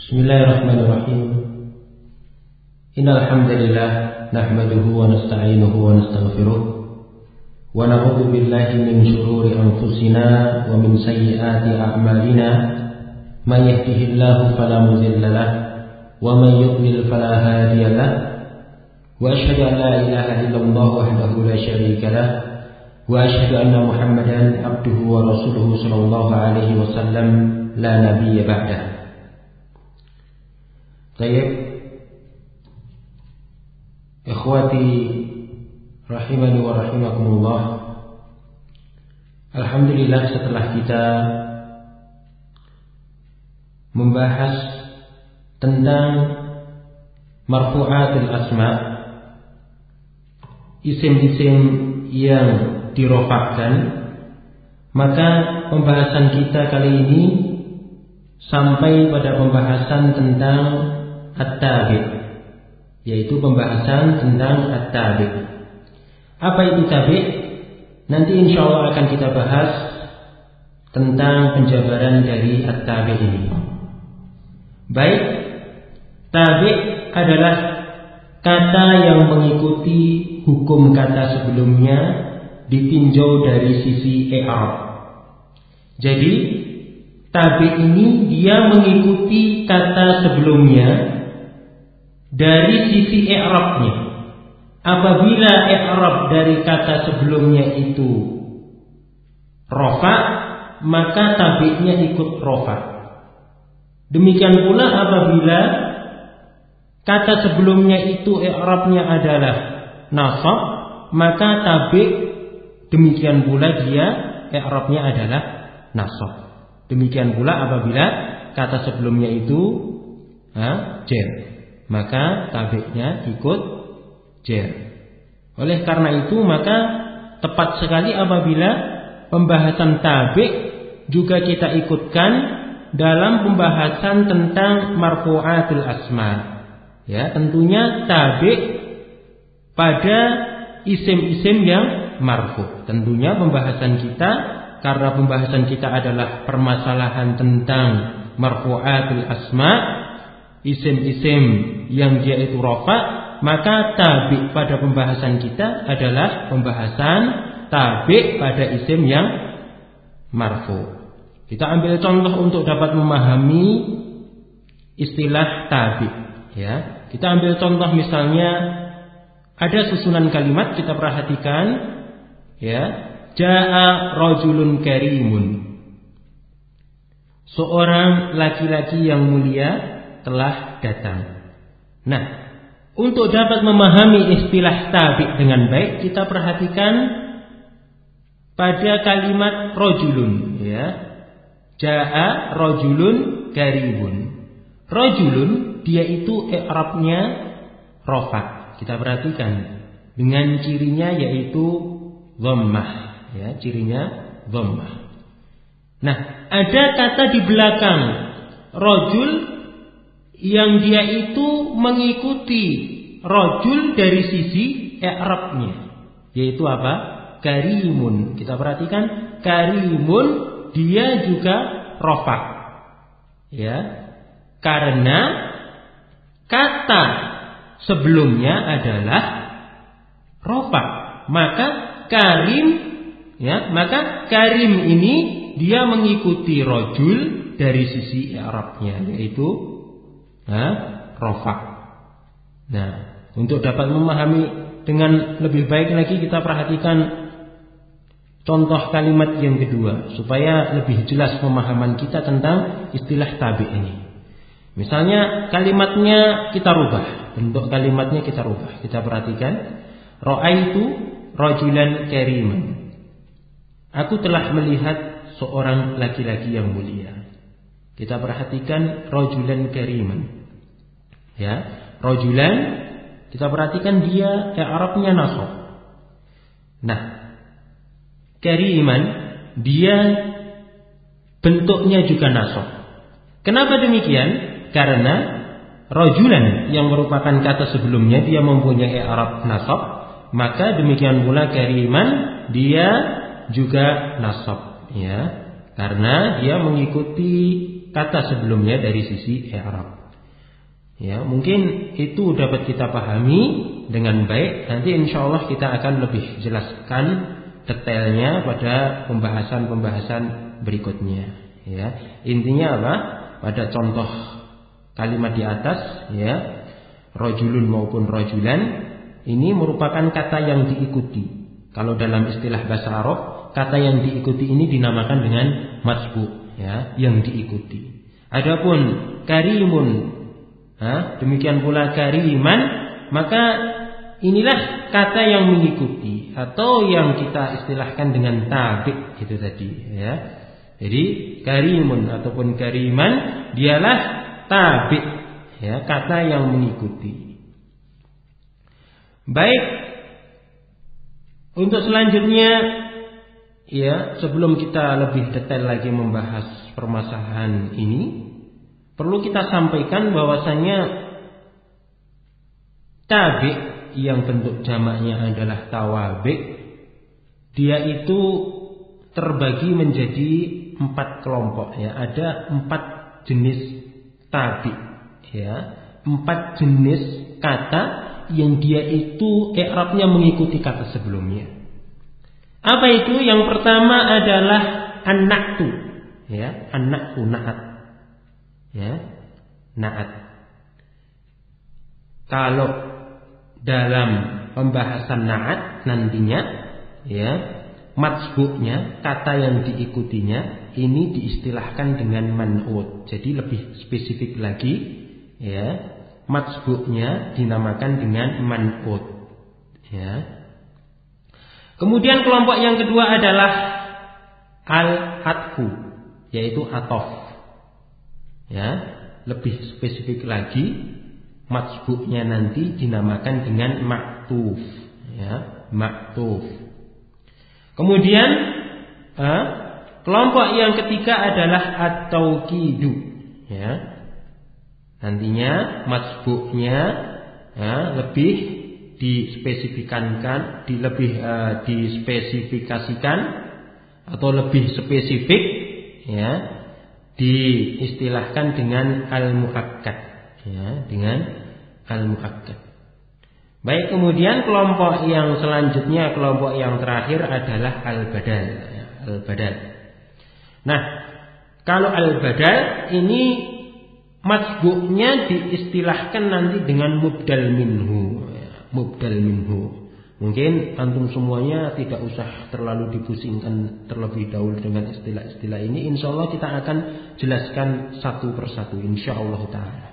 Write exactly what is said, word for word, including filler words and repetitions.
Bismillahirrahmanirrahim. Innal hamdalillah nahmaduhu wa nasta'inuhu wa nastaghfiruh wa na'udzu billahi min shururi anfusina wa min sayyiati a'malina. May yahdihillahu fala mudilla lahu wa may yudlil fala hadiya lahu. Wa asyhadu an la ilaha illallah wahdahu la syarika lahu wa asyhadu anna Muhammadan abduhu wa rasuluhu sallallahu alaihi wasallam la nabiyya ba'dahu. Baik, ikhwati rahimani wa rahimakumullah. Alhamdulillah, setelah kita membahas tentang marfu'atul asma, isim-isim yang dirofakkan, maka pembahasan kita kali ini sampai pada pembahasan tentang at-tabi', yaitu pembahasan tentang at-tabi'. Apa itu tabi'? Nanti insyaallah akan kita bahas tentang penjabaran dari at-tabi' ini. Baik, tabi' adalah kata yang mengikuti hukum kata sebelumnya ditinjau dari sisi i'rab. Jadi tabi' ini dia mengikuti kata sebelumnya dari sisi i'rabnya. Apabila i'rab dari kata sebelumnya itu rafa, maka tabi'nya ikut rafa. Demikian pula apabila kata sebelumnya itu i'rabnya adalah nasab, maka tabi' demikian pula dia i'rabnya adalah nasab. Demikian pula apabila kata sebelumnya itu ha, jer, maka tabi'nya ikut jer. Oleh karena itu maka tepat sekali apabila pembahasan tabi' juga kita ikutkan dalam pembahasan tentang marfu'atul asma. Ya, tentunya tabi' pada isim-isim yang marfu'. Tentunya pembahasan kita, karena pembahasan kita adalah permasalahan tentang marfu'atul asma, isim-isim yang dia itu rafa, maka tabi' pada pembahasan kita adalah pembahasan tabi' pada isim yang marfu'. Kita ambil contoh untuk dapat memahami istilah tabi', ya. Kita ambil contoh misalnya ada susunan kalimat, kita perhatikan, ya. Ja'a rajulun karimun. Seorang laki-laki yang mulia telah datang. Nah, untuk dapat memahami istilah tabi' dengan baik, kita perhatikan pada kalimat rajulun, ya. Ja'a rajulun karimun. Rajulun dia itu i'rabnya rafa. Kita perhatikan dengan cirinya yaitu dhammah. Ya, cirinya dhammah. Nah, ada kata di belakang rajul yang dia itu mengikuti rajul dari sisi i'rabnya, yaitu apa? Karimun. Kita perhatikan karimun dia juga rafa. Ya. Karena kata sebelumnya adalah rafa, maka karim, ya, maka karim ini dia mengikuti rajul dari sisi i'rabnya, yaitu nah, rafa. Nah, untuk dapat memahami dengan lebih baik lagi, kita perhatikan contoh kalimat yang kedua supaya lebih jelas pemahaman kita tentang istilah tabi' ini. Misalnya kalimatnya kita rubah, bentuk kalimatnya kita rubah. Kita perhatikan, ra'aitu rajulan kariman. Aku telah melihat seorang laki-laki yang mulia. Kita perhatikan rajulan kariman. Ya, rajulan kita perhatikan dia i'rabnya nasab. Nah, kariman dia bentuknya juga nasab. Kenapa demikian? Karena rajulan yang merupakan kata sebelumnya dia mempunyai i'rab nasab, maka demikian pula kariman dia juga nasab, ya, karena dia mengikuti kata sebelumnya dari sisi i'rab. Ya, mungkin itu dapat kita pahami dengan baik. Nanti insya Allah kita akan lebih jelaskan detailnya pada pembahasan-pembahasan berikutnya. Ya, intinya apa? Pada contoh kalimat di atas, ya, rajulun maupun rajulan, ini merupakan kata yang diikuti. Kalau dalam istilah bahasa Arab, kata yang diikuti ini dinamakan dengan matsbu', ya, yang diikuti. Adapun karimun, Nah, demikian pula kariman, maka inilah kata yang mengikuti atau yang kita istilahkan dengan tabi' itu tadi, ya. Jadi karimun ataupun kariman dialah tabi', ya, kata yang mengikuti. Baik, untuk selanjutnya, ya, sebelum kita lebih detail lagi membahas permasalahan ini, perlu kita sampaikan bahwasanya tabi' yang bentuk jamaknya adalah tawabi', dia itu terbagi menjadi empat kelompok, ya. Ada empat jenis tabi', ya. Empat jenis kata yang dia itu i'rabnya mengikuti kata sebelumnya. Apa itu? Yang pertama adalah an-na'tu, ya, an-na'tu, na'at. Ya, na'at. Kalau dalam pembahasan na'at nantinya, ya, matsbu'nya, kata yang diikutinya ini diistilahkan dengan man'ut. Jadi lebih spesifik lagi, ya, matsbu'nya dinamakan dengan man'ut, ya. Kemudian kelompok yang kedua adalah al-atfu, yaitu atof. Ya, lebih spesifik lagi, matsbu'nya nanti dinamakan dengan ma'tuf, ya, ma'tuf. Kemudian eh, kelompok yang ketiga adalah at-tauqidu, ya. Nantinya matsbu'nya ya, lebih dispesifikasikan, di lebih eh, dispesifikasikan atau lebih spesifik, ya, diistilahkan dengan al-mu'akkad, ya, dengan al-mu'akkad. Baik, kemudian kelompok yang selanjutnya, kelompok yang terakhir adalah al-badal, ya, al-badal. Nah, kalau al-badal ini matsbu'nya diistilahkan nanti dengan mubdal minhu, ya, mubdal minhu. Mungkin antum semuanya tidak usah terlalu dipusingkan terlebih dahulu dengan istilah-istilah ini. Insya Allah kita akan jelaskan satu persatu, insya Allah ta'ala.